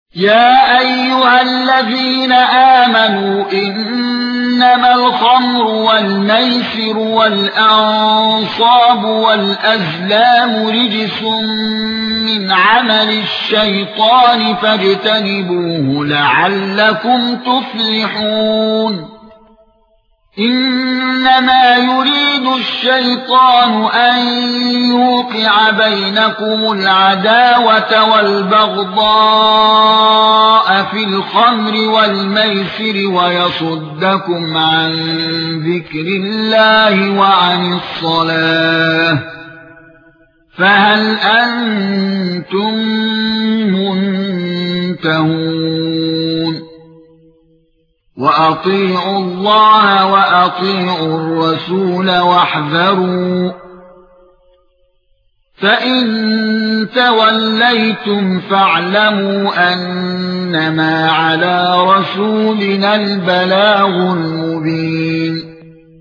يا ايها الذين امنوا انما الخمر والميسر والانصاب والازلام رجس من عمل الشيطان فاجتنبوه لعلكم تفلحون انما يريد الشيطان ان يوقع بينكم العداوه والبغضاء في الخمر والميسر ويصدكم عن ذكر الله وعن الصلاه فهل انتم منتهون واطيعوا الله واطيعوا الرسول واحذروا فان توليتم فاعلموا انما على رسولنا البلاغ المبين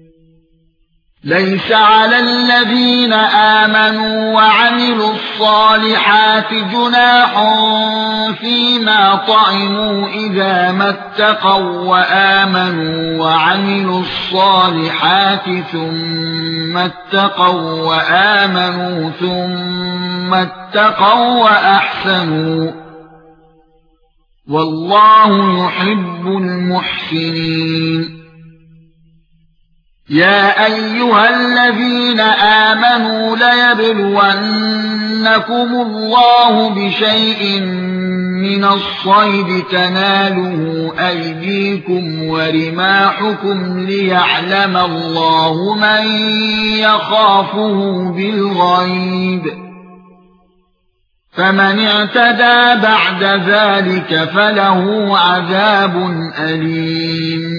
ليس على الذين آمنوا وعملوا الصالحات جناح فيما طعموا إذا ما اتقوا وآمنوا وعملوا الصالحات ثم اتقوا وآمنوا ثم اتقوا وأحسنوا والله يحب المحسنين يا ايها الذين امنوا ليبلونكم الله بشيء من الصيد تناله ايديكم ورماحكم ليعلم الله من يخافه بالغيب فمن اعتدى بعد ذلك فله عذاب أليم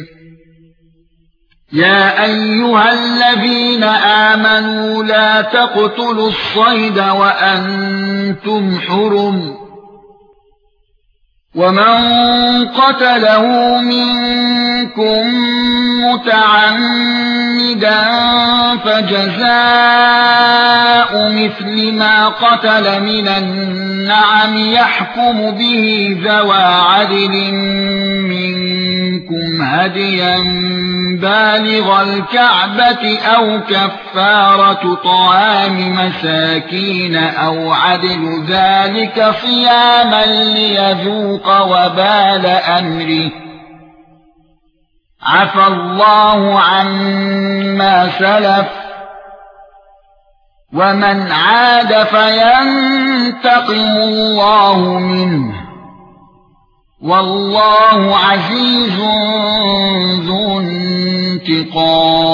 يا ايها الذين امنوا لا تقتلوا الصيد وانتم حرم ومن قتله منكم متعمدا فجزاء مثل ما قتل من النعم يحكم به ذوى عدل منكم هديا بالغ الكعبة أو كفارة طعام مساكين أو عدل ذلك صياما ليذوق وبال أمره عفى الله عما سلف ومن عاد فينتقم الله منه والله عزيز ذو انتقام